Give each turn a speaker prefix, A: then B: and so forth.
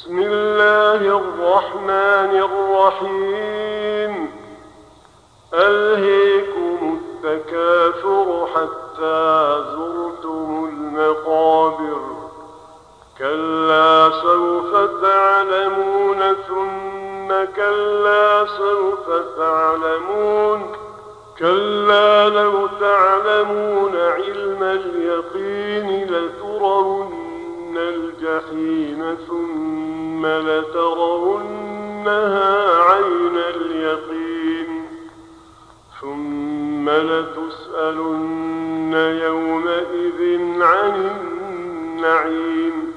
A: بسم الله الرحمن الرحيم. ألهيكم التكاثر حتى زرتم المقابر، كلا سوف تعلمون ثم كلا سوف تعلمون، كلا لو تعلمون علم اليقين لترون الجحيم ثم لترونها عين اليقين ثم لتسألن يومئذ عن النعيم.